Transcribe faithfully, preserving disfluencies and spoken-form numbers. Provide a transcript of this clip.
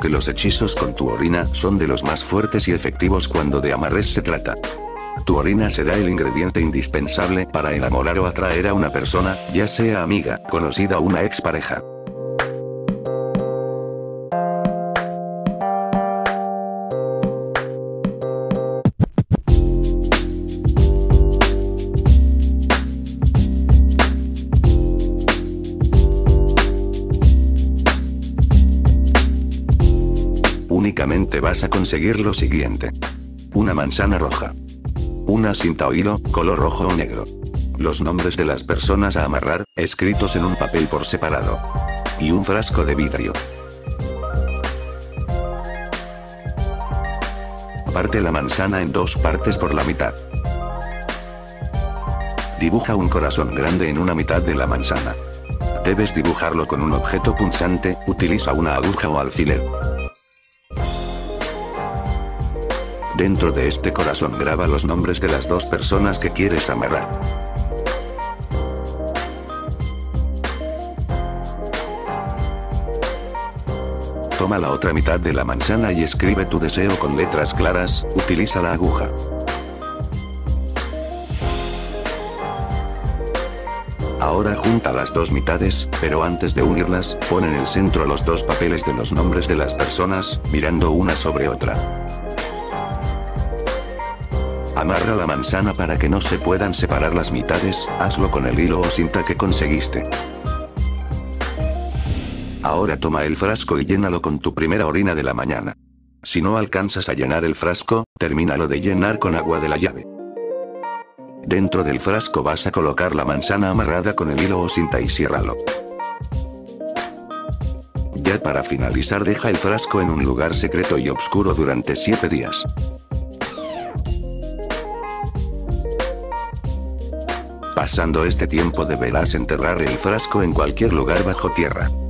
que los hechizos con tu orina son de los más fuertes y efectivos cuando de amarres se trata. Tu orina será el ingrediente indispensable para enamorar o atraer a una persona, ya sea amiga, conocida o una expareja. Únicamente vas a conseguir lo siguiente. Una manzana roja. Una cinta o hilo, color rojo o negro. Los nombres de las personas a amarrar, escritos en un papel por separado. Y un frasco de vidrio. Parte la manzana en dos partes por la mitad. Dibuja un corazón grande en una mitad de la manzana. Debes dibujarlo con un objeto punzante, utiliza una aguja o alfiler. Dentro de este corazón graba los nombres de las dos personas que quieres amarrar. Toma la otra mitad de la manzana y escribe tu deseo con letras claras, utiliza la aguja. Ahora junta las dos mitades, pero antes de unirlas, pon en el centro los dos papeles de los nombres de las personas, mirando una sobre otra. Amarra la manzana para que no se puedan separar las mitades, hazlo con el hilo o cinta que conseguiste. Ahora toma el frasco y llénalo con tu primera orina de la mañana. Si no alcanzas a llenar el frasco, termínalo de llenar con agua de la llave. Dentro del frasco vas a colocar la manzana amarrada con el hilo o cinta y ciérralo. Ya para finalizar, deja el frasco en un lugar secreto y oscuro durante siete días. Pasando este tiempo deberás enterrar el frasco en cualquier lugar bajo tierra.